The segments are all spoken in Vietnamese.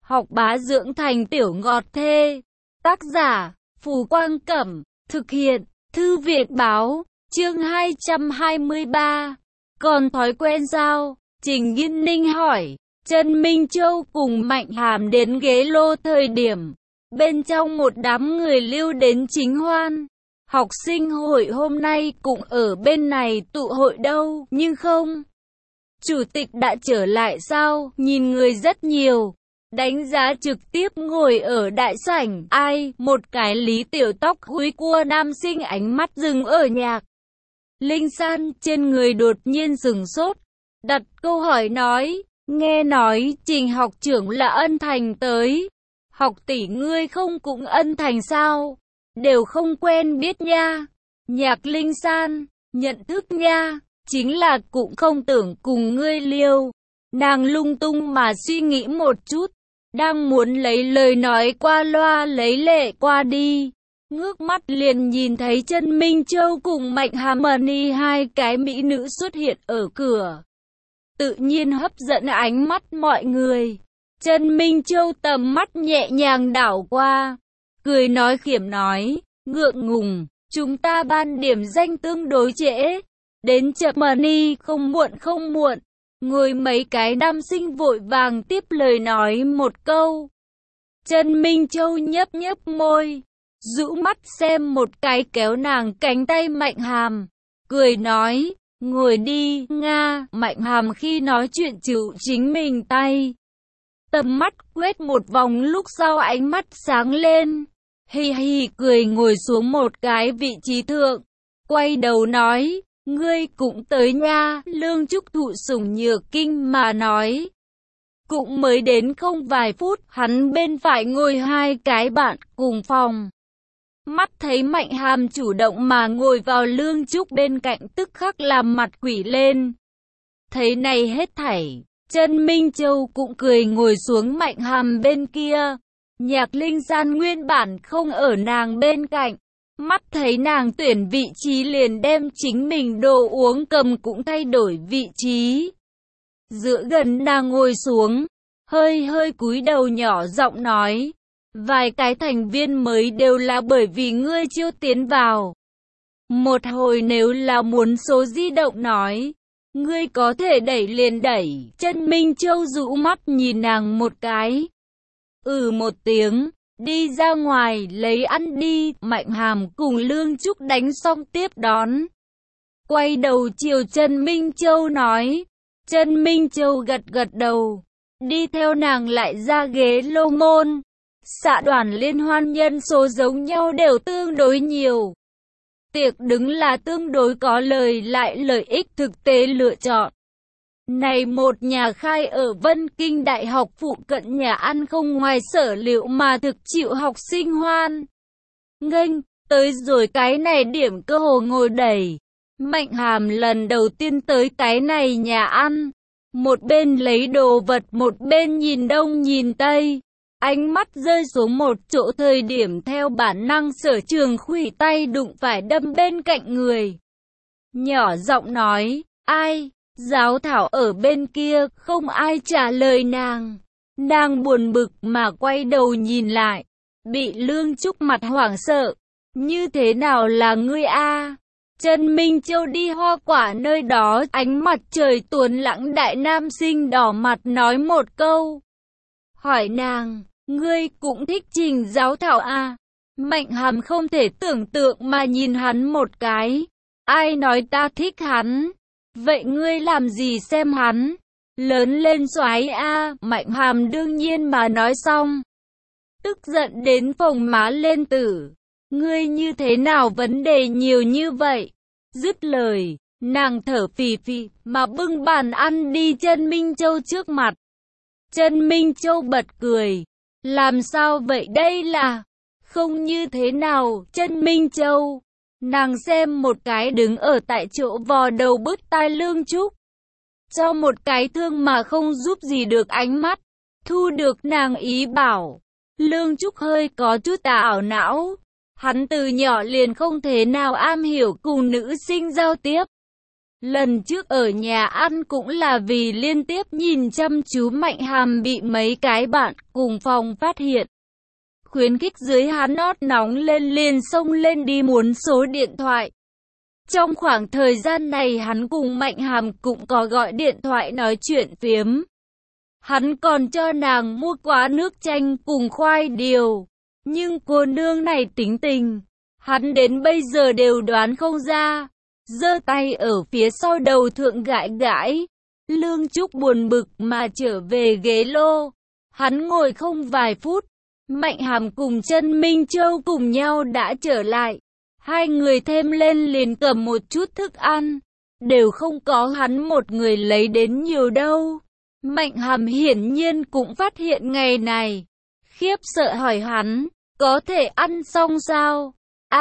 học bá dưỡng thành tiểu ngọt thê. Tác giả, Phù Quang Cẩm, thực hiện, Thư viện Báo, chương 223. Còn thói quen sao? Trình Nghiên Ninh hỏi. Trần Minh Châu cùng Mạnh Hàm đến ghế lô thời điểm, bên trong một đám người lưu đến chính hoan. Học sinh hội hôm nay cũng ở bên này tụ hội đâu, nhưng không. Chủ tịch đã trở lại sao? Nhìn người rất nhiều. Đánh giá trực tiếp ngồi ở đại sảnh. Ai? Một cái lý tiểu tóc húi cua nam sinh ánh mắt dừng ở Nhạc Linh San trên người đột nhiên sửng sốt. Đặt câu hỏi nói. Nghe nói Trình học trưởng là Ân Thành tới. Học tỷ ngươi không cũng Ân Thành sao? Đều không quen biết nha. Nhạc Linh San, nhận thức nha. Chính là cũng không tưởng cùng ngươi liêu. Nàng lung tung mà suy nghĩ một chút. Đang muốn lấy lời nói qua loa lấy lệ qua đi. Ngước mắt liền nhìn thấy Trần Minh Châu cùng Mạnh Hàm Mani hai cái mỹ nữ xuất hiện ở cửa. Tự nhiên hấp dẫn ánh mắt mọi người. Trần Minh Châu tầm mắt nhẹ nhàng đảo qua. Cười nói khiểm nói, ngượng ngùng, chúng ta ban điểm danh tương đối trễ. Đến chậm Mani không muộn. Ngồi mấy cái nam sinh vội vàng tiếp lời nói một câu. Trần Minh Châu nhấp môi, rũ mắt xem một cái kéo nàng cánh tay Mạnh Hàm. Cười nói, ngồi đi, Nga. Mạnh Hàm khi nói chuyện chịu chính mình tay. Tầm mắt quét một vòng lúc sau ánh mắt sáng lên. Hi hi cười ngồi xuống một cái vị trí thượng. Quay đầu nói, ngươi cũng tới nha. Lương Trúc Thụ sủng nhược kinh mà nói. Cũng mới đến không vài phút, hắn bên phải ngồi hai cái bạn cùng phòng. Mắt thấy Mạnh Hàm chủ động mà ngồi vào Lương Trúc bên cạnh tức khắc làm mặt quỷ lên. Thấy này hết thảy, Trần Minh Châu cũng cười ngồi xuống Mạnh Hàm bên kia. Nhạc Linh San nguyên bản không ở nàng bên cạnh. Mắt thấy nàng tuyển vị trí liền đem chính mình đồ uống cầm cũng thay đổi vị trí. Dựa gần nàng ngồi xuống, hơi cúi đầu nhỏ giọng nói. Vài cái thành viên mới đều là bởi vì ngươi chiêu tiến vào. Một hồi nếu là muốn số di động nói, ngươi có thể đẩy liền đẩy. Trần Minh Châu rũ mắt nhìn nàng một cái. Một tiếng, đi ra ngoài lấy ăn đi. Mạnh Hàm cùng Lương Trúc đánh xong tiếp đón. Quay đầu chiều Trần Minh Châu nói. Trần Minh Châu gật đầu, đi theo nàng lại ra ghế lô môn. Xã đoàn liên hoan nhân số giống nhau đều tương đối nhiều. Tiệc đứng là tương đối có lợi ích thực tế lựa chọn. Này một nhà khai ở Vân Kinh Đại học phụ cận nhà ăn không ngoài sở liệu mà thực chịu học sinh hoan nghênh, tới rồi cái này điểm cơ hồ ngồi đầy. Mạnh Hàm lần đầu tiên tới cái này nhà ăn, một bên lấy đồ vật một bên nhìn đông nhìn tây. Ánh mắt rơi xuống một chỗ thời điểm theo bản năng Sở Trường khuỷu tay đụng phải đâm bên cạnh người. Nhỏ giọng nói, ai? Giáo thảo ở bên kia, không ai trả lời nàng. Nàng buồn bực mà quay đầu nhìn lại, bị Lương Trúc mặt hoảng sợ. Như thế nào là ngươi a? Trần Minh Châu đi hoa quả nơi đó, ánh mặt trời tuấn lãng đại nam sinh đỏ mặt nói một câu. Hỏi nàng, ngươi cũng thích Trình giáo thảo à? Mạnh Hàm không thể tưởng tượng mà nhìn hắn một cái. Ai nói ta thích hắn? Vậy ngươi làm gì xem hắn? Lớn lên soái a. Mạnh Hàm đương nhiên mà nói xong. Tức giận đến phồng má lên tử. Ngươi như thế nào vấn đề nhiều như vậy? Dứt lời, nàng thở phì phì mà bưng bàn ăn đi Trần Minh Châu trước mặt. Trần Minh Châu bật cười. Làm sao vậy đây là? Không như thế nào, Trần Minh Châu. Nàng xem một cái đứng ở tại chỗ vò đầu bứt tai Lương Trúc. Cho một cái thương mà không giúp gì được ánh mắt. Thu được nàng ý bảo. Lương Trúc hơi có chút ảo não. Hắn từ nhỏ liền không thể nào am hiểu cùng nữ sinh giao tiếp. Lần trước ở nhà ăn cũng là vì liên tiếp nhìn chăm chú Mạnh Hàm bị mấy cái bạn cùng phòng phát hiện. Khuyến khích dưới hắn nót nóng lên liền xông lên đi muốn số điện thoại. Trong khoảng thời gian này hắn cùng Mạnh Hàm cũng có gọi điện thoại nói chuyện phiếm. Hắn còn cho nàng mua quá nước chanh cùng khoai điều. Nhưng cô nương này tính tình, hắn đến bây giờ đều đoán không ra. Giơ tay ở phía sau đầu thượng gãi gãi. Lương Trúc buồn bực mà trở về ghế lô. Hắn ngồi không vài phút. Mạnh Hàm cùng Trân Minh Châu cùng nhau đã trở lại. Hai người thêm lên liền cầm một chút thức ăn. Đều không có hắn một người lấy đến nhiều đâu. Mạnh Hàm hiển nhiên cũng phát hiện ngày này. Khiếp sợ hỏi hắn, có thể ăn xong sao?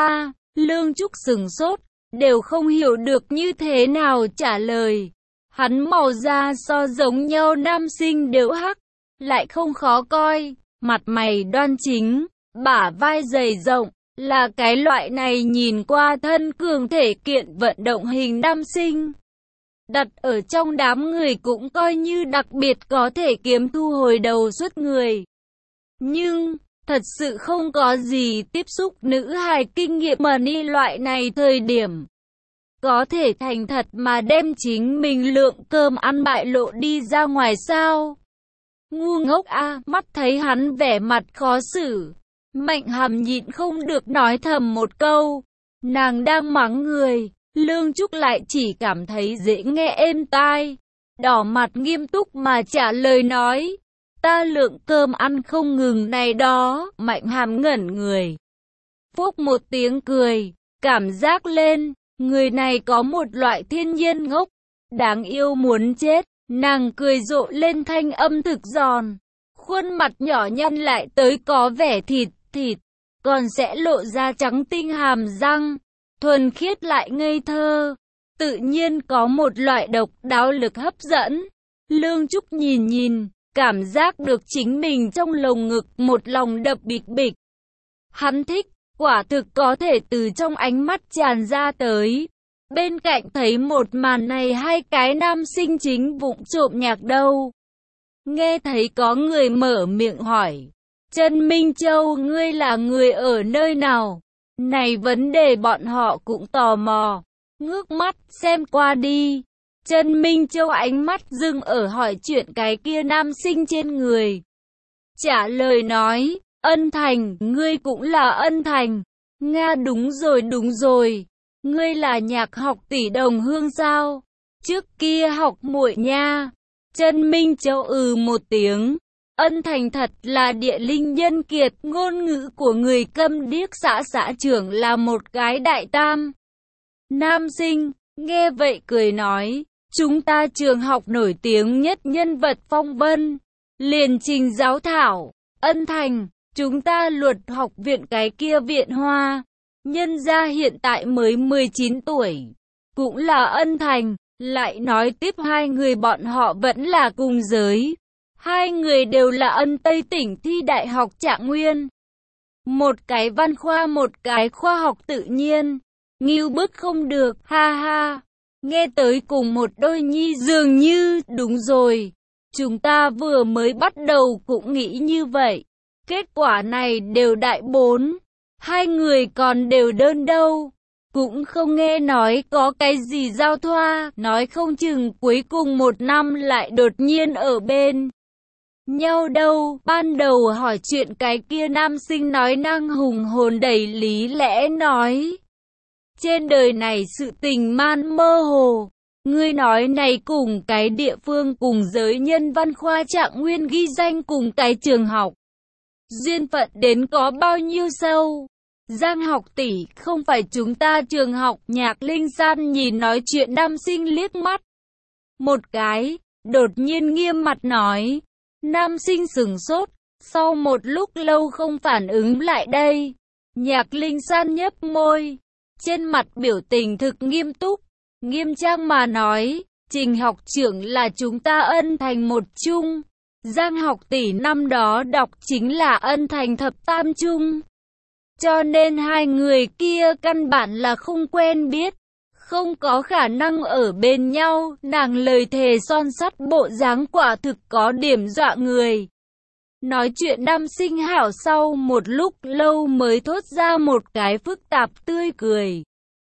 Lương Trúc sửng sốt, đều không hiểu được như thế nào trả lời. Hắn màu da so giống nhau nam sinh đều hắc, lại không khó coi, mặt mày đoan chính, bả vai dày rộng, là cái loại này nhìn qua thân cường thể kiện vận động hình nam sinh. Đặt ở trong đám người cũng coi như đặc biệt có thể kiếm thu hồi đầu suốt người. Nhưng, thật sự không có gì tiếp xúc nữ hài kinh nghiệm mà ni loại này thời điểm. Có thể thành thật mà đem chính mình lượng cơm ăn bại lộ đi ra ngoài sao? Ngu ngốc mắt thấy hắn vẻ mặt khó xử. Mạnh Hàm nhịn không được nói thầm một câu. Nàng đang mắng người, Lương Trúc lại chỉ cảm thấy dễ nghe êm tai. Đỏ mặt nghiêm túc mà trả lời nói. Ta lượng cơm ăn không ngừng này đó. Mạnh Hàm ngẩn người. Phốc một tiếng cười, cảm giác lên. Người này có một loại thiên nhiên ngốc, đáng yêu muốn chết. Nàng cười rộ lên thanh âm thực giòn. Khuôn mặt nhỏ nhăn lại tới có vẻ thịt, còn sẽ lộ ra trắng tinh hàm răng. Thuần khiết lại ngây thơ. Tự nhiên có một loại độc đáo lực hấp dẫn. Lương Trúc nhìn, cảm giác được chính mình trong lồng ngực một lòng đập bịch bịch. Hắn thích. Quả thực có thể từ trong ánh mắt tràn ra tới. Bên cạnh thấy một màn này hai cái nam sinh chính vụng trộm nhạc đâu. Nghe thấy có người mở miệng hỏi. Trân Minh Châu, ngươi là người ở nơi nào? Này vấn đề bọn họ cũng tò mò. Ngước mắt xem qua đi. Trân Minh Châu ánh mắt dừng ở hỏi chuyện cái kia nam sinh trên người. Trả lời nói. Ân Thành, ngươi cũng là Ân Thành. Nga đúng rồi. Ngươi là nhạc học tỷ đồng hương sao? Trước kia học muội nha. Trân Minh Châu một tiếng. Ân Thành thật là địa linh nhân kiệt. Ngôn ngữ của người câm điếc xã trưởng là một cái đại tam. Nam sinh, nghe vậy cười nói. Chúng ta trường học nổi tiếng nhất nhân vật phong vân. Liền trình giáo thảo. Ân Thành. Chúng ta luật học viện cái kia viện Hoa. Nhân gia hiện tại mới 19 tuổi. Cũng là Ân Thành. Lại nói tiếp hai người bọn họ vẫn là cùng giới. Hai người đều là Ân Tây tỉnh thi đại học Trạng Nguyên. Một cái văn khoa một cái khoa học tự nhiên. Ngưu bức không được, ha ha. Nghe tới cùng một đôi nhi dường như, đúng rồi. Chúng ta vừa mới bắt đầu cũng nghĩ như vậy. Kết quả này đều đại 4. Hai người còn đều đơn đâu. Cũng không nghe nói có cái gì giao thoa. Nói không chừng cuối cùng một năm lại đột nhiên ở bên nhau đâu. Ban đầu hỏi chuyện cái kia nam sinh nói năng hùng hồn đầy lý lẽ nói. Trên đời này sự tình man mơ hồ. Ngươi nói này cùng cái địa phương cùng giới nhân văn khoa Trạng Nguyên ghi danh cùng cái trường học. Duyên phận đến có bao nhiêu sâu? Giang học tỷ, không phải chúng ta trường học. Nhạc Linh San nhìn nói chuyện nam sinh liếc mắt một cái, đột nhiên nghiêm mặt nói. Nam sinh sửng sốt, sau một lúc lâu không phản ứng lại đây. Nhạc Linh San nhếch môi, trên mặt biểu tình thực nghiêm túc, nghiêm trang mà nói. Trình học trưởng là chúng ta Ân Thành một trung. Giang học tỷ năm đó đọc chính là Ân Thành thập tam trung. Cho nên hai người kia căn bản là không quen biết. không có khả năng ở bên nhau. Nàng lời thề son sắt, bộ dáng quả thực có điểm dọa người. Nói chuyện nam sinh hảo sau một lúc lâu mới thốt ra một cái phức tạp tươi cười.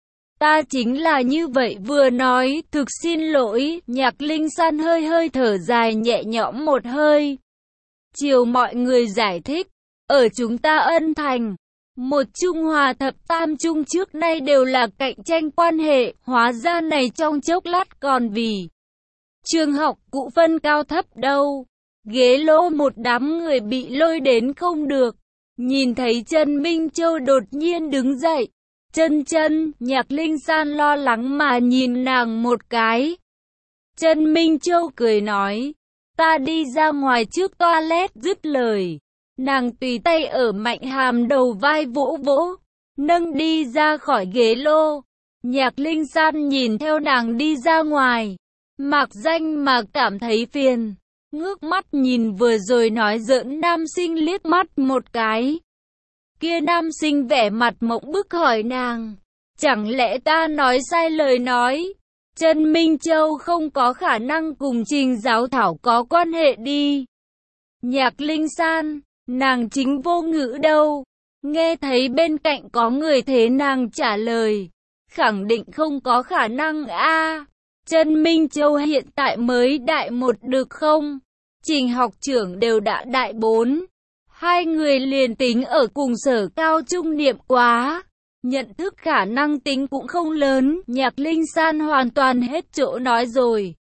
Ta chính là như vậy. Vừa nói, thực xin lỗi, Nhạc Linh San hơi hơi thở dài nhẹ nhõm một hơi. Chiều mọi người giải thích, ở chúng ta Ân Thành, một Trung Hòa thập tam trung trước nay đều là cạnh tranh quan hệ, hóa ra này trong chốc lát còn vì trường học cũ phân cao thấp đâu. Ghế lô một đám người bị lôi đến không được. Nhìn thấy Trần Minh Châu đột nhiên đứng dậy. Chân, Nhạc Linh San lo lắng mà nhìn nàng một cái. Trần Minh Châu cười nói, ta đi ra ngoài trước toilet. Dứt lời, nàng tùy tay ở Mạnh Hàm đầu vai vỗ vỗ, nâng đi ra khỏi ghế lô. Nhạc Linh San nhìn theo nàng đi ra ngoài, mạc danh mà cảm thấy phiền. Ngước mắt nhìn vừa rồi nói giỡn nam sinh liếc mắt một cái. Kia nam sinh vẻ mặt mộng bức hỏi nàng, chẳng lẽ ta nói sai lời nói? Trần Minh Châu không có khả năng cùng Trình Giáo Thảo có quan hệ đi. Nhạc Linh San, nàng chính vô ngữ đâu. Nghe thấy bên cạnh có người thế nàng trả lời, khẳng định không có khả năng a. Trần Minh Châu hiện tại mới đại 1 được không? Trình học trưởng đều đã đại 4. Hai người liền tính ở cùng sở cao trung niệm quá. Nhận thức khả năng tính cũng không lớn. Nhạc Linh San hoàn toàn hết chỗ nói rồi.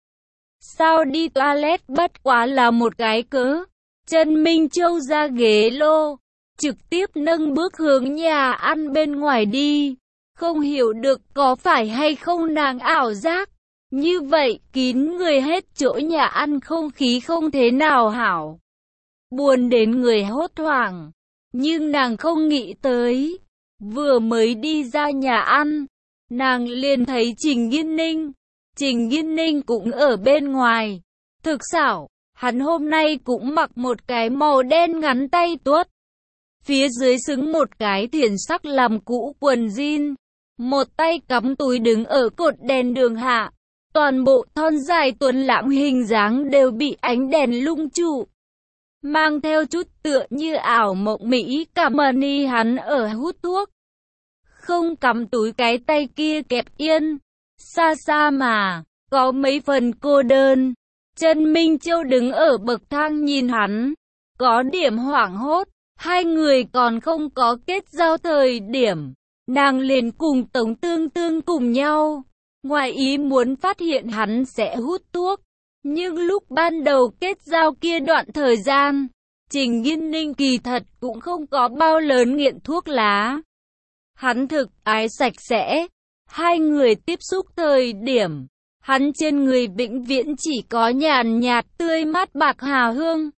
Sao đi toilet bất quá là một cái cớ. Trần Minh Châu ra ghế lô, trực tiếp nâng bước hướng nhà ăn bên ngoài đi. Không hiểu được có phải hay không nàng ảo giác. Như vậy, kín người hết chỗ nhà ăn không khí không thế nào hảo. Buồn đến người hốt hoảng. Nhưng nàng không nghĩ tới. Vừa mới đi ra nhà ăn, nàng liền thấy Trình Nghiên Ninh. Trình Nghiên Ninh cũng ở bên ngoài. Thực xảo, hắn hôm nay cũng mặc một cái màu đen ngắn tay tuốt. Phía dưới xứng một cái thiển sắc làm cũ quần jean. Một tay cắm túi đứng ở cột đèn đường hạ. Toàn bộ thon dài tuấn lãng hình dáng đều bị ánh đèn lung trụ. Mang theo chút tựa như ảo mộng mỹ cảm ơn hắn ở hút thuốc. Không cắm túi, cái tay kia kẹp yên. Xa xa mà, có mấy phần cô đơn. Trần Minh Châu đứng ở bậc thang nhìn hắn. Có điểm hoảng hốt. Hai người còn không có kết giao thời điểm. Nàng liền cùng Tống Tương Tương cùng nhau. Ngoài ý muốn phát hiện hắn sẽ hút thuốc. Nhưng lúc ban đầu kết giao kia đoạn thời gian, Trình Nghiên Ninh kỳ thật cũng không có bao lớn nghiện thuốc lá. Hắn thực ái sạch sẽ. Hai người tiếp xúc thời điểm, hắn trên người vĩnh viễn chỉ có nhàn nhạt tươi mát bạc hà hương.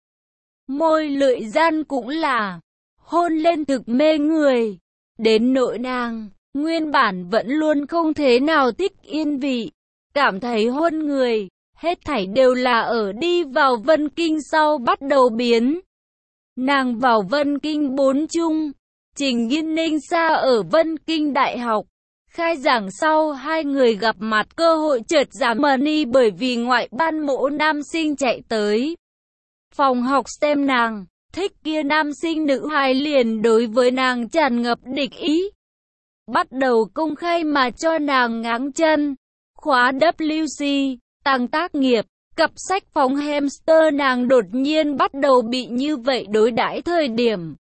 Môi lưỡi gian cũng là hôn lên thực mê người. Đến nỗi nàng, nguyên bản vẫn luôn không thế nào thích yên vị, cảm thấy hôn người. Hết thảy đều là ở đi vào Vân Kinh sau bắt đầu biến. Nàng vào Vân Kinh 4 trung, Trình Nghiên Ninh xa ở Vân Kinh Đại học. Khai giảng sau hai người gặp mặt, cơ hội chợt giảm mani bởi vì ngoại ban mỗ nam sinh chạy tới phòng học xem nàng. Thích kia nam sinh nữ hai liền đối với nàng tràn ngập địch ý. Bắt đầu công khai mà cho nàng ngáng chân. Khóa WC, tăng tác nghiệp, cặp sách phóng hamster, nàng đột nhiên bắt đầu bị như vậy đối đãi thời điểm.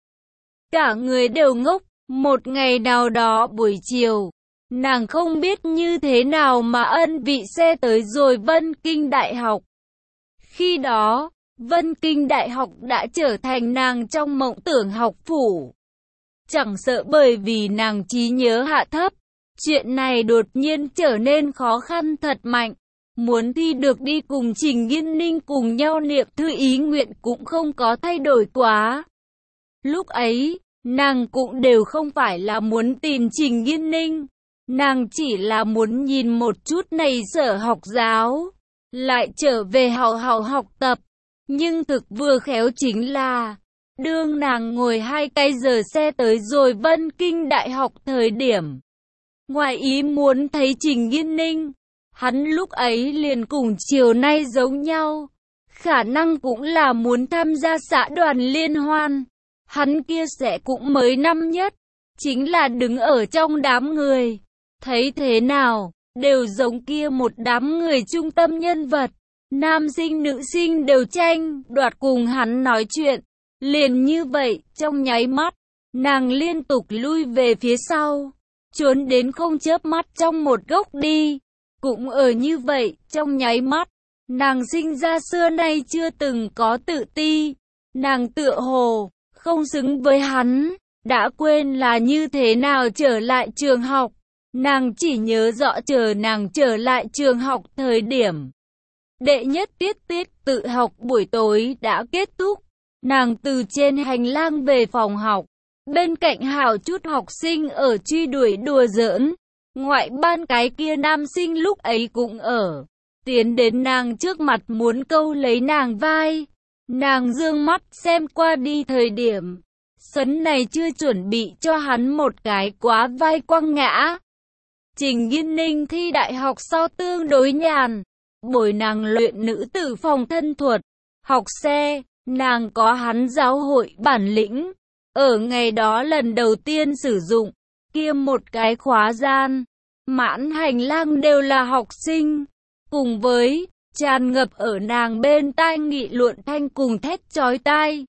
Cả người đều ngốc. Một ngày nào đó buổi chiều, nàng không biết như thế nào mà ân vị xe tới rồi Vân Kinh Đại học. Khi đó, Vân Kinh Đại học đã trở thành nàng trong mộng tưởng học phủ. Chẳng sợ bởi vì nàng trí nhớ hạ thấp, chuyện này đột nhiên trở nên khó khăn thật mạnh. Muốn thi được đi cùng Trình Nghiên Ninh cùng nhau niệm thư ý nguyện cũng không có thay đổi quá. Lúc ấy, nàng cũng đều không phải là muốn tìm Trình Nghiên Ninh. Nàng chỉ là muốn nhìn một chút này sở học giáo, lại trở về hào hào học tập. Nhưng thực vừa khéo chính là, đương nàng ngồi 2 cái giờ xe tới rồi Vân Kinh Đại học thời điểm, Ngoài ý muốn thấy Trình Nghiên Ninh, hắn lúc ấy liền cùng chiều nay giống nhau. Khả năng cũng là muốn tham gia xã đoàn liên hoan. Hắn kia sẽ cũng mới năm nhất, chính là đứng ở trong đám người. Thấy thế nào, đều giống kia một đám người trung tâm nhân vật. Nam sinh nữ sinh đều tranh đoạt cùng hắn nói chuyện. Liền như vậy, trong nháy mắt, nàng liên tục lui về phía sau, trốn đến không chớp mắt trong một góc đi. Cũng ở như vậy, trong nháy mắt, nàng sinh ra xưa nay chưa từng có tự ti. Nàng tựa hồ không xứng với hắn, đã quên là như thế nào trở lại trường học. Nàng chỉ nhớ rõ chờ nàng trở lại trường học thời điểm đệ nhất tiết tự học buổi tối đã kết thúc. Nàng từ trên hành lang về phòng học, bên cạnh hào chút học sinh ở truy đuổi đùa giỡn. Ngoại ban cái kia nam sinh lúc ấy cũng ở, tiến đến nàng trước mặt muốn câu lấy nàng vai. Nàng dương mắt xem qua đi thời điểm, sấn này chưa chuẩn bị cho hắn một cái quá vai quăng ngã. Trình Nghiên Ninh thi đại học sau tương đối nhàn, bồi nàng luyện nữ tử phòng thân thuật, học xe, nàng có hắn giáo hội bản lĩnh. Ở ngày đó lần đầu tiên sử dụng, kia một cái khóa gian, mãn hành lang đều là học sinh, cùng với tràn ngập ở nàng bên tai nghị luận thanh cùng thét chói tai.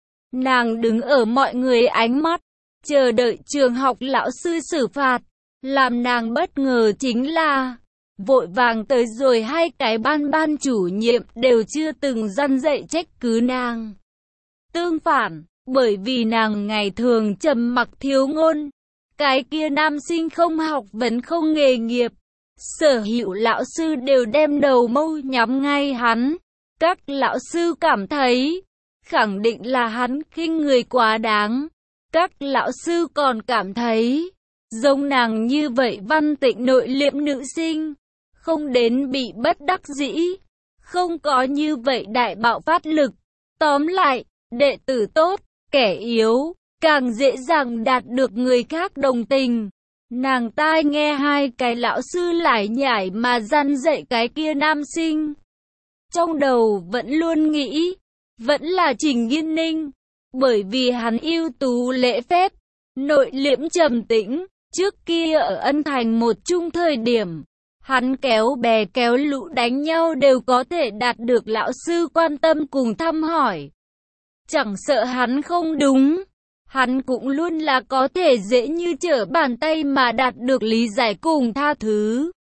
Nàng đứng ở mọi người ánh mắt, chờ đợi trường học lão sư xử phạt. Làm nàng bất ngờ chính là, vội vàng tới rồi hai cái ban chủ nhiệm đều chưa từng răn dạy trách cứ nàng. Tương phản, bởi vì nàng ngày thường trầm mặc thiếu ngôn, cái kia nam sinh không học vấn không nghề nghiệp, sở hữu lão sư đều đem đầu mâu nhắm ngay hắn. Các lão sư cảm thấy, khẳng định là hắn khinh người quá đáng. Các lão sư còn cảm thấy, giống nàng như vậy văn tịnh nội liệm nữ sinh, không đến bị bất đắc dĩ, không có như vậy đại bạo phát lực. Tóm lại, đệ tử tốt, kẻ yếu, càng dễ dàng đạt được người khác đồng tình. Nàng tai nghe hai cái lão sư lải nhải mà răn dạy cái kia nam sinh. Trong đầu vẫn luôn nghĩ, vẫn là Trình Nghiên Ninh, bởi vì hắn ưu tú lễ phép, nội liễm trầm tĩnh. Trước kia ở Ân Thành một chung thời điểm, hắn kéo bè kéo lũ đánh nhau đều có thể đạt được lão sư quan tâm cùng thăm hỏi. Chẳng sợ hắn không đúng, hắn cũng luôn là có thể dễ như trở bàn tay mà đạt được lý giải cùng tha thứ.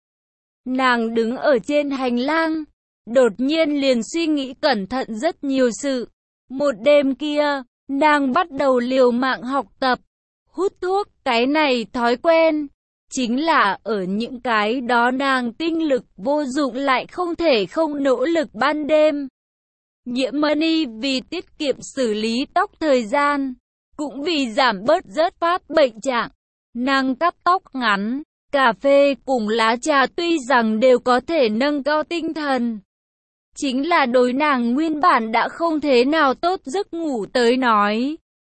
Nàng đứng ở trên hành lang, đột nhiên liền suy nghĩ cẩn thận rất nhiều sự. Một đêm kia, nàng bắt đầu liều mạng học tập, hút thuốc, cái này thói quen. Chính là ở những cái đó nàng tinh lực vô dụng lại không thể không nỗ lực ban đêm. Nhiễm Money vì tiết kiệm xử lý tóc thời gian, cũng vì giảm bớt rớt phát bệnh trạng, nàng cắt tóc ngắn. Cà phê cùng lá trà tuy rằng đều có thể nâng cao tinh thần, chính là đối nàng nguyên bản đã không thế nào tốt giấc ngủ tới nói,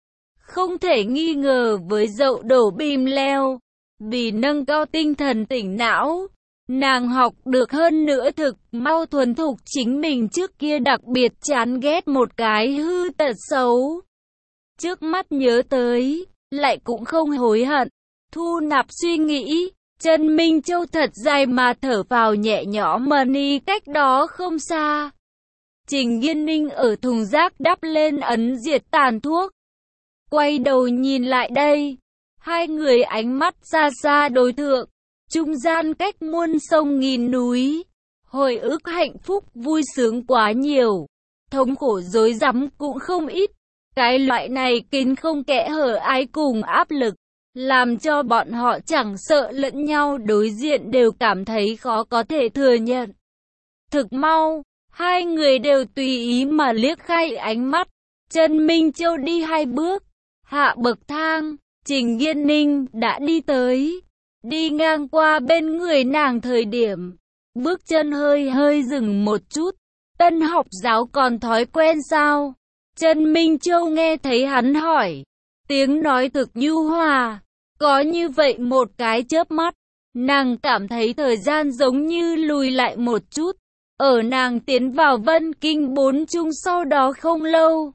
không thể nghi ngờ với dậu đổ bìm leo. Vì nâng cao tinh thần tỉnh não, nàng học được hơn nữa thực mau thuần thục chính mình trước kia đặc biệt chán ghét một cái hư tật xấu. Trước mắt nhớ tới, lại cũng không hối hận. Thu nạp suy nghĩ, chân Minh Châu thật dài mà thở vào nhẹ nhõm. Money cách đó không xa. Trình Nghiên Ninh ở thùng rác đắp lên ấn diệt tàn thuốc. Quay đầu nhìn lại đây. Hai người ánh mắt xa xa đối thượng, trung gian cách muôn sông nghìn núi, hồi ức hạnh phúc vui sướng quá nhiều, thống khổ rối rắm cũng không ít. Cái loại này kín không kẽ hở ai cùng áp lực, làm cho bọn họ chẳng sợ lẫn nhau đối diện đều cảm thấy khó có thể thừa nhận. Thực mau, hai người đều tùy ý mà liếc khai ánh mắt, chân Minh Châu đi hai bước, hạ bậc thang. Trình Nghiên Ninh đã đi tới, đi ngang qua bên người nàng thời điểm, bước chân hơi dừng một chút. Tân học giáo còn thói quen sao? Trần Minh Châu nghe thấy hắn hỏi, tiếng nói thực nhu hòa, có như vậy một cái chớp mắt, Nàng cảm thấy thời gian giống như lùi lại một chút. Ở nàng tiến vào Vân Kinh 4 Trung sau đó không lâu,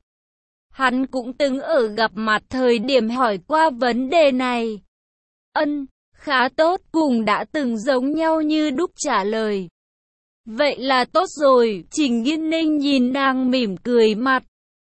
hắn cũng từng ở gặp mặt thời điểm hỏi qua vấn đề này. Ân, khá tốt, cùng đã từng giống nhau như đúc trả lời. Vậy là tốt rồi, Trình Nghiên Ninh nhìn nàng mỉm cười mặt,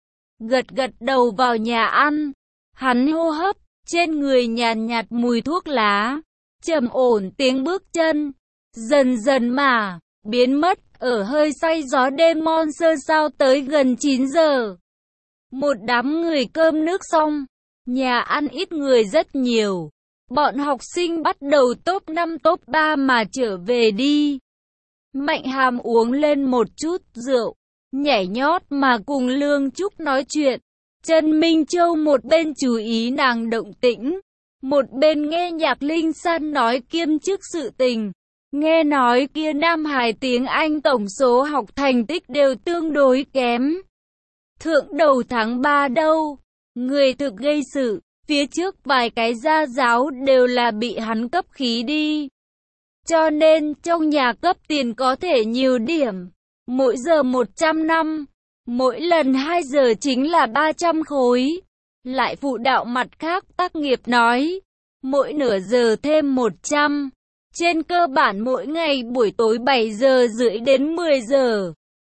gật gật đầu vào nhà ăn. Hắn hô hấp, trên người nhàn nhạt mùi thuốc lá, trầm ổn tiếng bước chân, dần dần mà biến mất ở hơi say gió đêm mon sơ sao tới gần 9 giờ. Một đám người cơm nước xong, nhà ăn ít người rất nhiều. Bọn học sinh bắt đầu top 5 top 3 mà trở về đi. Mạnh Hàm uống lên một chút rượu, nhảy nhót mà cùng Lương Trúc nói chuyện. Trần Minh Châu một bên chú ý nàng động tĩnh, một bên nghe Nhạc Linh San nói kiêm chức sự tình. Nghe nói kia Nam Hải tiếng Anh tổng số học thành tích đều tương đối kém. Thượng đầu tháng 3 đâu, người thực gây sự, phía trước vài cái gia giáo đều là bị hắn cấp khí đi. Cho nên trong nhà cấp tiền có thể nhiều điểm, mỗi giờ 100 năm, mỗi lần 2 giờ chính là 300 khối. Lại phụ đạo mặt khác tác nghiệp nói, mỗi nửa giờ thêm 100. Trên cơ bản mỗi ngày buổi tối 7 giờ rưỡi đến 10 giờ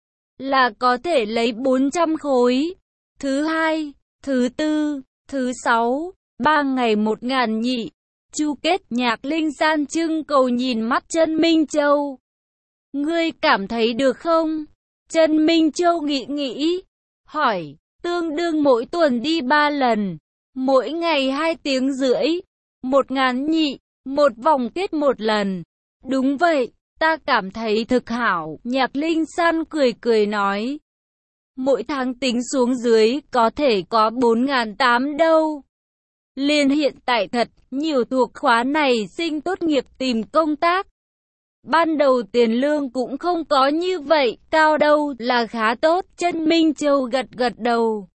là có thể lấy 400 khối. Thứ hai, thứ tư, thứ sáu, 3 ngày 1.000 nhị. Chu kết. Nhạc Linh San trưng cầu nhìn mắt Trần Minh Châu. Ngươi cảm thấy được không? Trần Minh Châu nghĩ, hỏi, tương đương mỗi tuần đi 3 lần, mỗi ngày 2 tiếng rưỡi, 1.000 nhị, một vòng kết một lần. Đúng vậy, ta cảm thấy thực hảo. Nhạc Linh San cười nói. Mỗi tháng tính xuống dưới có thể có 4.800 đâu. Liên hiện tại thật nhiều thuộc khóa này sinh tốt nghiệp tìm công tác. Ban đầu tiền lương cũng không có như vậy cao đâu, là khá tốt. Trần Minh Châu gật đầu.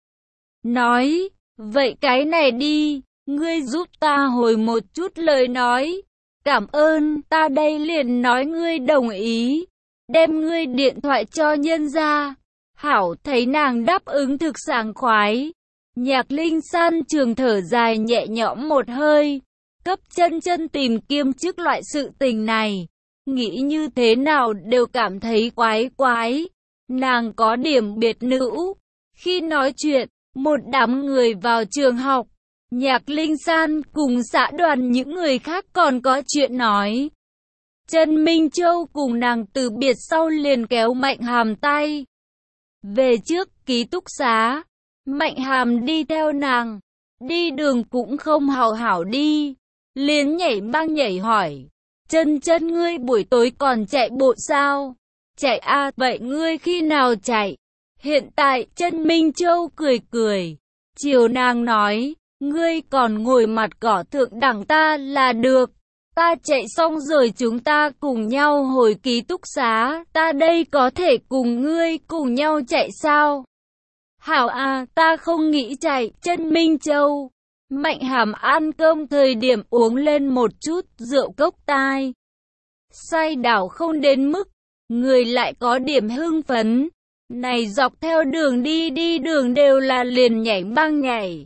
Nói, vậy cái này đi, ngươi giúp ta hồi một chút lời nói. Cảm ơn, ta đây liền nói ngươi đồng ý. Đem ngươi điện thoại cho nhân ra. Hảo thấy nàng đáp ứng thực sảng khoái. Nhạc Linh San trường thở dài nhẹ nhõm một hơi. Cấp chân tìm kiêm chức loại sự tình này. Nghĩ như thế nào đều cảm thấy quái. Nàng có điểm biệt nữ. Khi nói chuyện, một đám người vào trường học. Nhạc Linh San cùng xã đoàn những người khác còn có chuyện nói. Trần Minh Châu cùng nàng từ biệt sau liền kéo Mạnh Hàm tay. Về trước ký túc xá, Mạnh Hàm đi theo nàng. Đi đường cũng không hảo đi. Liền nhảy hỏi. Chân ngươi buổi tối còn chạy bộ sao? Chạy à, vậy ngươi khi nào chạy? Hiện tại, Trần Minh Châu cười. Chiều nàng nói. Ngươi còn ngồi mặt cỏ thượng đẳng ta là được. Ta chạy xong rồi chúng ta cùng nhau hồi ký túc xá. Ta đây có thể cùng ngươi cùng nhau chạy sao? Hảo à, ta không nghĩ chạy. Trần Minh Châu. Mạnh Hàm ăn cơm thời điểm uống lên một chút rượu cốc tai. Say đảo không đến mức, người lại có điểm hưng phấn. Này dọc theo đường đi đường đều là liền nhảy.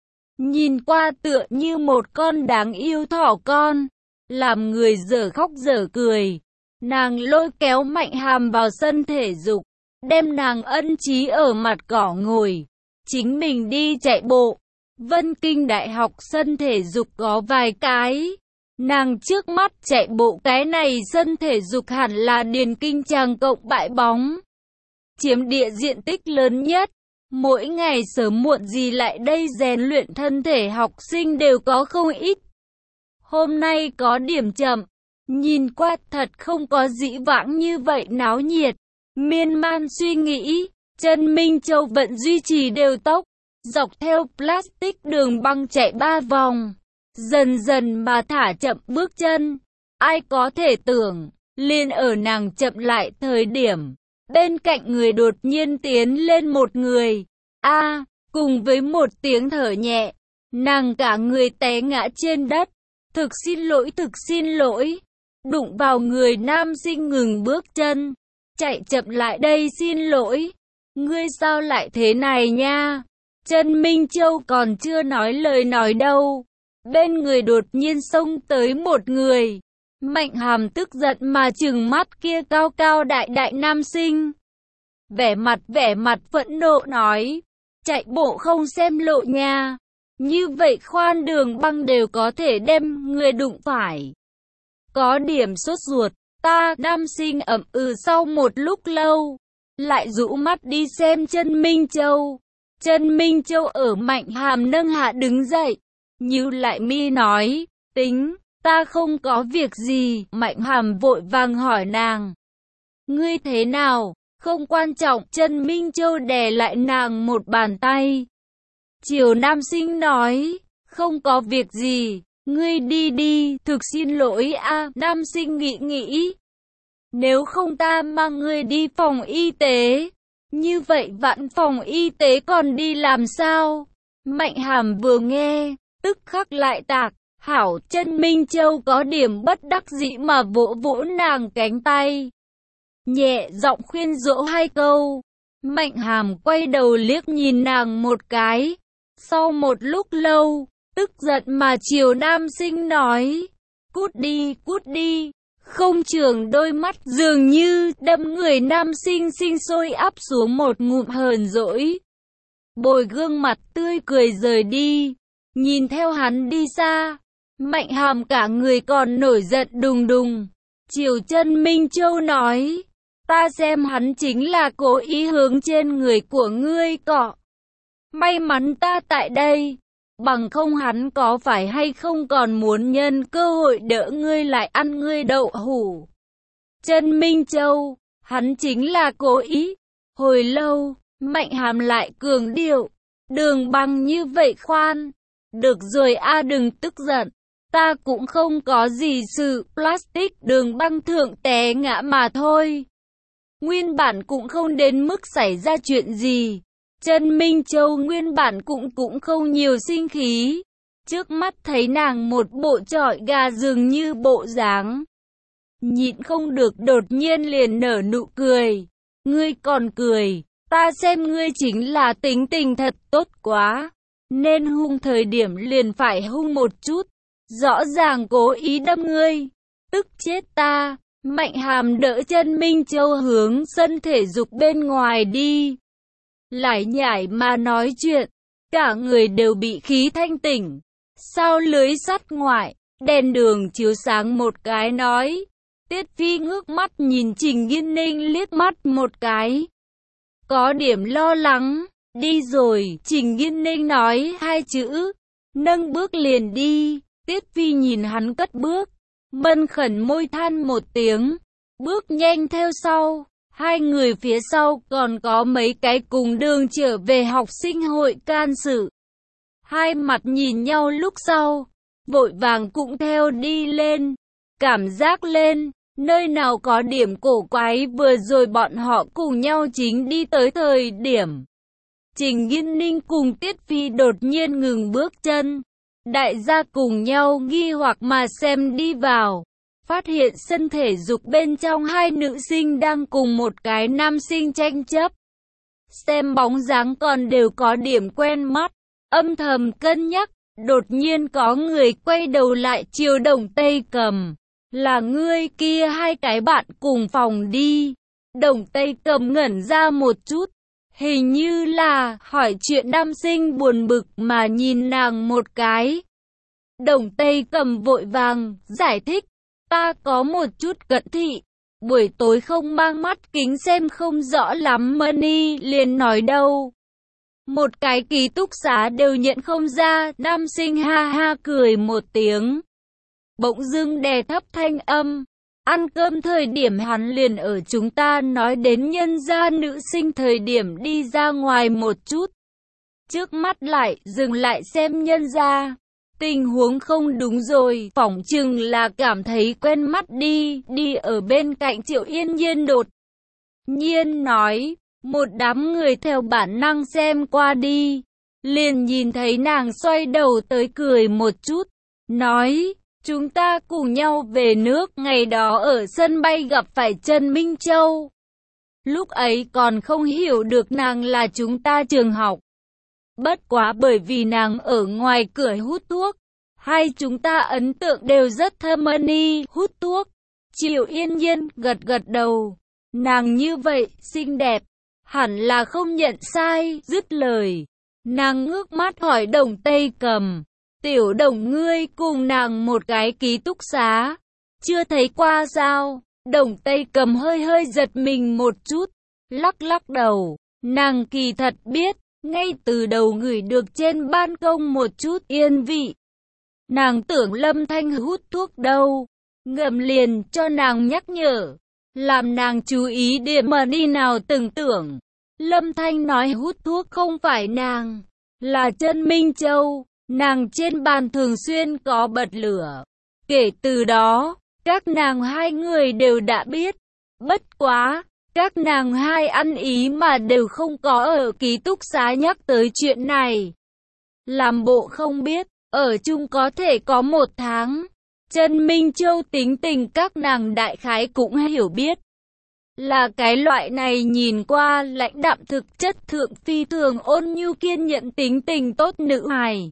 Nhìn qua tựa như một con đáng yêu thỏ con, làm người dở khóc dở cười. Nàng lôi kéo Mạnh Hàm vào sân thể dục, đem nàng ân trí ở mặt cỏ ngồi, chính mình đi chạy bộ. Vân Kinh Đại học sân thể dục có vài cái. Nàng trước mắt chạy bộ cái này sân thể dục hẳn là Điền Kinh Tràng cộng bãi bóng. Chiếm địa diện tích lớn nhất. Mỗi ngày sớm muộn gì lại đây rèn luyện thân thể học sinh đều có không ít. Hôm nay có điểm chậm, nhìn qua thật không có dĩ vãng như vậy náo nhiệt. Miên man suy nghĩ, Trần Minh Châu vẫn duy trì đều tốc, dọc theo plastic đường băng chạy 3 vòng, dần mà thả chậm bước chân. Ai có thể tưởng, liền ở nàng chậm lại thời điểm. Bên cạnh người đột nhiên tiến lên một người. Cùng với một tiếng thở nhẹ, nàng cả người té ngã trên đất. Thực xin lỗi. đụng vào người nam sinh ngừng bước chân, chạy chậm lại đây xin lỗi. Ngươi sao lại thế này nha? Trần Minh Châu còn chưa nói lời nói đâu. Bên người đột nhiên xông tới một người. Mạnh Hàm tức giận mà trừng mắt kia cao cao đại đại nam sinh. Vẻ mặt phẫn nộ nói. Chạy bộ không xem lộ nha. Như vậy khoan đường băng đều có thể đem người đụng phải. Có điểm sốt ruột. Ta, nam sinh ậm sau một lúc lâu. Lại rũ mắt đi xem Trần Minh Châu. Trần Minh Châu ở Mạnh Hàm nâng hạ đứng dậy. Nhíu lại mi nói. Tính, ta không có việc gì. Mạnh Hàm vội vàng hỏi nàng. Ngươi thế nào? Không quan trọng. Trần Minh Châu đè lại nàng một bàn tay. Triều nam sinh nói. Không có việc gì. Ngươi đi đi. Thực xin lỗi a. Nam sinh nghĩ. Nếu không ta mang ngươi đi phòng y tế. Như vậy vạn phòng y tế còn đi làm sao? Mạnh Hàm vừa nghe, tức khắc lại tạc. Hảo. Trần Minh Châu có điểm bất đắc dĩ mà vỗ vỗ nàng cánh tay. Nhẹ giọng khuyên dỗ hai câu. Mạnh Hàm quay đầu liếc nhìn nàng một cái. Sau một lúc lâu, tức giận mà chiều nam sinh nói. Cút đi. Không trường đôi mắt dường như đâm người nam sinh sinh sôi áp xuống một ngụm hờn dỗi. Bồi gương mặt tươi cười rời đi. Nhìn theo hắn đi xa. Mạnh Hàm cả người còn nổi giận đùng đùng. Triều Trần Minh Châu nói. Ta xem hắn chính là cố ý hướng trên người của ngươi cọ. May mắn ta tại đây. Bằng không hắn có phải hay không còn muốn nhân cơ hội đỡ ngươi lại ăn ngươi đậu hủ. Trần Minh Châu, hắn chính là cố ý. Hồi lâu, Mạnh Hàm lại cường điệu. Đường băng như vậy khoan. Được rồi a, đừng tức giận. Ta cũng không có gì sự plastic đường băng thượng té ngã mà thôi. Nguyên bản cũng không đến mức xảy ra chuyện gì. Trần Minh Châu nguyên bản cũng không nhiều sinh khí. Trước mắt thấy nàng một bộ trọi gà dường như bộ dáng. Nhịn không được đột nhiên liền nở nụ cười. Ngươi còn cười, ta xem ngươi chính là tính tình thật tốt quá. Nên hung thời điểm liền phải hung một chút. Rõ ràng cố ý đâm ngươi. Tức chết ta. Mạnh Hàm đỡ Trần Minh Châu hướng sân thể dục bên ngoài đi. Lại nhảy mà nói chuyện. Cả người đều bị khí thanh tỉnh. Sau lưới sắt ngoại, đèn đường chiếu sáng một cái nói. Tiết Phi ngước mắt nhìn Trình Nghiên Ninh liếc mắt một cái. Có điểm lo lắng. Đi rồi, Trình Nghiên Ninh nói hai chữ. Nâng bước liền đi. Tiết Phi nhìn hắn cất bước. Mân khẩn môi than một tiếng. Bước nhanh theo sau. Hai người phía sau còn có mấy cái cùng đường trở về học sinh hội can sự. Hai mặt nhìn nhau lúc sau. Vội vàng cũng theo đi lên. Cảm giác lên. Nơi nào có điểm cổ quái vừa rồi bọn họ cùng nhau chính đi tới thời điểm. Trình Nghiên Ninh cùng Tiết Phi đột nhiên ngừng bước chân. Đại gia cùng nhau nghi hoặc mà xem đi vào. Phát hiện sân thể dục bên trong hai nữ sinh đang cùng một cái nam sinh tranh chấp. Xem bóng dáng còn đều có điểm quen mắt. Âm thầm cân nhắc. Đột nhiên có người quay đầu lại chiều Đồng Tây Cầm. Là ngươi kia hai cái bạn cùng phòng đi. Đồng Tây Cầm ngẩn ra một chút. Hình như là hỏi chuyện nam sinh buồn bực mà nhìn nàng một cái. Đồng Tây Cầm vội vàng giải thích. Ta có một chút cận thị. Buổi tối không mang mắt kính xem không rõ lắm Money liền nói đâu. Một cái ký túc xá đều nhận không ra. Nam sinh ha ha cười một tiếng. Bỗng dưng đè thấp thanh âm. Ăn cơm thời điểm hắn liền ở chúng ta nói đến nhân gia nữ sinh thời điểm đi ra ngoài một chút. Trước mắt lại dừng lại xem nhân gia. Tình huống không đúng rồi, phỏng chừng là cảm thấy quen mắt đi ở bên cạnh Triệu Yên Nhiên đột nhiên nói. Một đám người theo bản năng xem qua đi. Liền nhìn thấy nàng xoay đầu tới cười một chút. Nói, Chúng ta cùng nhau về nước, ngày đó ở sân bay gặp phải Trần Minh Châu. Lúc ấy còn không hiểu được nàng là chúng ta trường học. Bất quá bởi vì nàng ở ngoài cửa hút thuốc, hai chúng ta ấn tượng đều rất thơm. Hút thuốc. Triệu Yên Nhiên gật gật đầu. Nàng như vậy, xinh đẹp, hẳn là không nhận sai. Dứt lời, nàng ngước mắt hỏi Đồng Tây Cầm, tiểu Đồng ngươi cùng nàng một cái ký túc xá, chưa thấy qua sao? Đồng Tây Cầm hơi giật mình một chút, lắc lắc đầu, nàng kỳ thật biết, ngay từ đầu ngửi được trên ban công một chút yên vị. Nàng tưởng Lâm Thanh hút thuốc đâu, ngầm liền cho nàng nhắc nhở, làm nàng chú ý điểm mà đi nào tưởng tượng. Lâm Thanh nói hút thuốc không phải nàng, là Trần Minh Châu, nàng trên bàn thường xuyên có bật lửa. Kể từ đó, các nàng hai người đều đã biết, bất quá, các nàng hai ăn ý mà đều không có ở ký túc xá nhắc tới chuyện này. Làm bộ không biết, ở chung có thể có 1 tháng. Trần Minh Châu tính tình các nàng đại khái cũng hiểu biết. Là cái loại này nhìn qua lãnh đạm, thực chất thượng phi thường ôn nhu kiên nhẫn, tính tình tốt nữ hài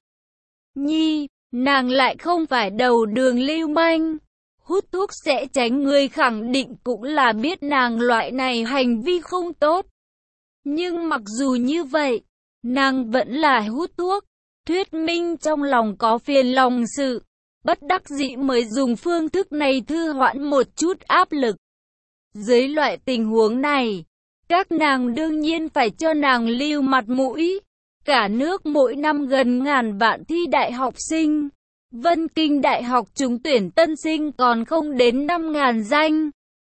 nhi, nàng lại không phải đầu đường lưu manh. Hút thuốc sẽ tránh người khẳng định cũng là biết nàng loại này hành vi không tốt. Nhưng mặc dù như vậy, nàng vẫn là hút thuốc, thuyết minh trong lòng có phiền lòng sự. Bất đắc dĩ mới dùng phương thức này thư hoãn một chút áp lực. Dưới loại tình huống này, các nàng đương nhiên phải cho nàng lưu mặt mũi. Cả nước mỗi năm gần ngàn vạn thi đại học sinh. Vân Kinh Đại học trúng tuyển tân sinh còn không đến 5.000 danh.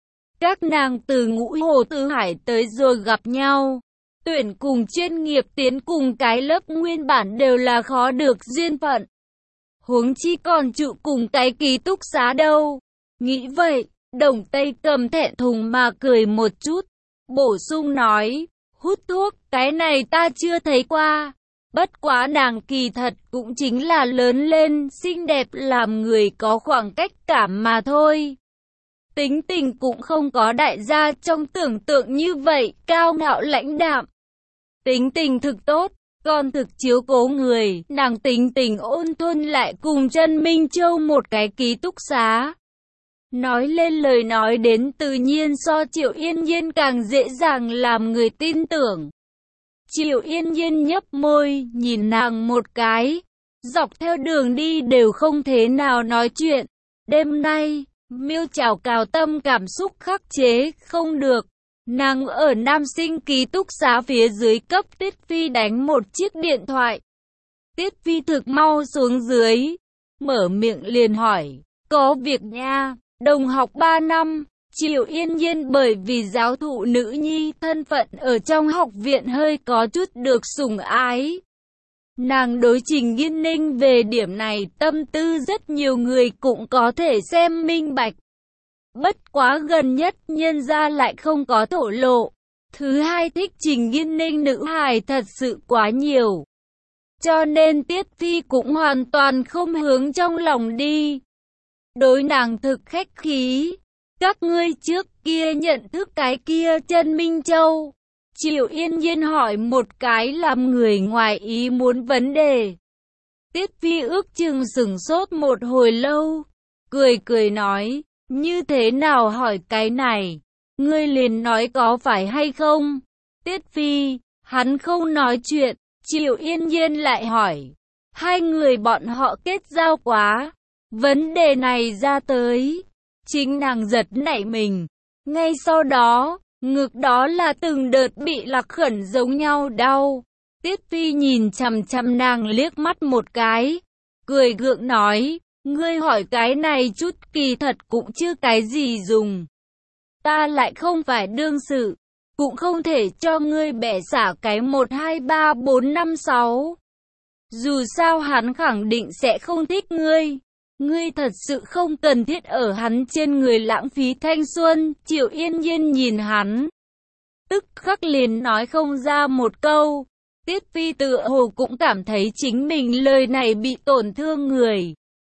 Các nàng từ Ngũ Hồ Tứ Hải tới rồi gặp nhau. Tuyển cùng chuyên nghiệp tiến cùng cái lớp nguyên bản đều là khó được duyên phận. Huống chi còn trụ cùng cái ký túc xá đâu. Nghĩ vậy, Đồng Tây Cầm thẹn thùng mà cười một chút. Bổ sung nói, hút thuốc, cái này ta chưa thấy qua. Bất quá nàng kỳ thật cũng chính là lớn lên, xinh đẹp làm người có khoảng cách cảm mà thôi. Tính tình cũng không có đại gia trong tưởng tượng như vậy, cao ngạo lãnh đạm. Tính tình thực tốt, còn thực chiếu cố người, nàng tính tình ôn thuần lại cùng Trần Minh Châu một cái ký túc xá. Nói lên lời nói đến tự nhiên so Triệu Yên Nhiên càng dễ dàng làm người tin tưởng. Triệu Yên Nhiên nhấp môi, nhìn nàng một cái. Dọc theo đường đi đều không thế nào nói chuyện. Đêm nay, Miêu Trảo cào tâm cảm xúc khắc chế, không được. Nàng ở nam sinh ký túc xá phía dưới cấp Tiết Phi đánh một chiếc điện thoại. Tiết Phi thực mau xuống dưới, mở miệng liền hỏi, có việc nha, đồng học 3 năm. Triệu Yên Nhiên bởi vì giáo thụ nữ nhi thân phận ở trong học viện hơi có chút được sủng ái. Nàng đối Trình Nghiên Ninh về điểm này tâm tư rất nhiều người cũng có thể xem minh bạch. Bất quá gần nhất nhân gia lại không có thổ lộ. Thứ hai, thích Trình Nghiên Ninh nữ hài thật sự quá nhiều. Cho nên Tiết Phi cũng hoàn toàn không hướng trong lòng đi. Đối nàng thực khách khí. Các ngươi trước kia nhận thức cái kia Trần Minh Châu. Triệu Yên Nhiên hỏi một cái làm người ngoài ý muốn vấn đề. Tiết Phi ước chừng sửng sốt một hồi lâu. Cười nói, như thế nào hỏi cái này? Ngươi liền nói có phải hay không? Tiết Phi, hắn không nói chuyện. Triệu Yên Nhiên lại hỏi. Hai người bọn họ kết giao quá. Vấn đề này ra tới. Chính nàng giật nảy mình. Ngay sau đó, ngực đó là từng đợt bị lạc khẩn giống nhau đau. Tiết Phi nhìn chằm chằm nàng liếc mắt một cái. Cười gượng nói, ngươi hỏi cái này chút kỳ thật cũng chưa cái gì dùng. Ta lại không phải đương sự, cũng không thể cho ngươi bẻ xả cái 1, 2, 3, 4, 5, 6. Dù sao hắn khẳng định sẽ không thích ngươi. Ngươi thật sự không cần thiết ở hắn trên người lãng phí thanh xuân. Triệu Yên Nhiên nhìn hắn, tức khắc liền nói không ra một câu. Tiết Phi tựa hồ cũng cảm thấy chính mình lời này bị tổn thương người.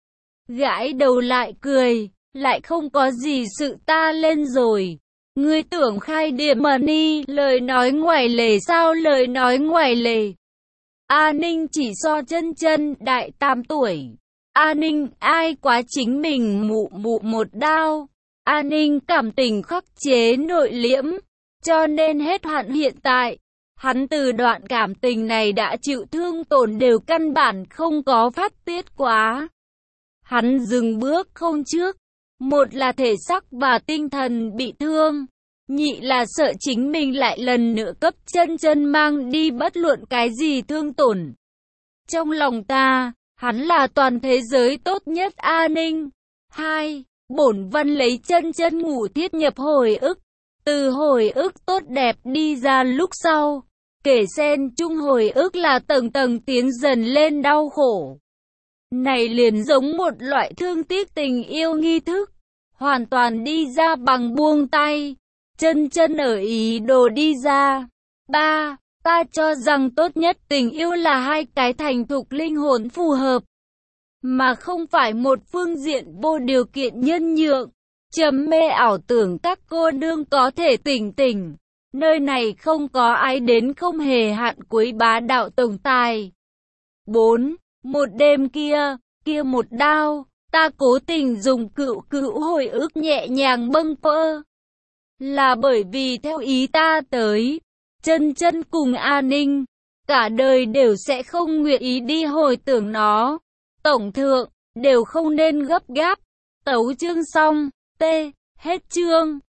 Gãi đầu lại cười, lại không có gì sự ta lên rồi. Ngươi tưởng khai điểm mà ni, lời nói ngoài lề sao lời nói ngoài lề. A Ninh chỉ so chân chân đại 8 tuổi. A Ninh ai quá chính mình mụ mụ một đao. A Ninh cảm tình khắc chế nội liễm, cho nên hết hạn hiện tại. Hắn từ đoạn cảm tình này đã chịu thương tổn đều căn bản không có phát tiết quá. Hắn dừng bước không trước. Một là thể xác và tinh thần bị thương. Nhị là sợ chính mình lại lần nữa cấp chân chân mang đi bất luận cái gì thương tổn. Trong lòng ta, hắn là toàn thế giới tốt nhất A Ninh. 2. Bổn văn lấy chân chân ngủ thiết nhập hồi ức. Từ hồi ức tốt đẹp đi ra lúc sau. Kể xen chung hồi ức là tầng tầng tiến dần lên đau khổ. Này liền giống một loại thương tiếc tình yêu nghi thức. Hoàn toàn đi ra bằng buông tay. Chân chân ở ý đồ đi ra. 3. Ta cho rằng tốt nhất tình yêu là hai cái thành thục linh hồn phù hợp. Mà không phải một phương diện vô điều kiện nhân nhượng. Trầm mê ảo tưởng các cô nương có thể tỉnh tỉnh. Nơi này không có ai đến không hề hạn cuối bá đạo tổng tài. 4. Một đêm kia một đao, ta cố tình dùng cựu hồi ức nhẹ nhàng bâng quơ. Là bởi vì theo ý ta tới, chân chân cùng A Ninh, cả đời đều sẽ không nguyện ý đi hồi tưởng nó. Tổng thượng, đều không nên gấp gáp. Tấu chương xong, hết chương.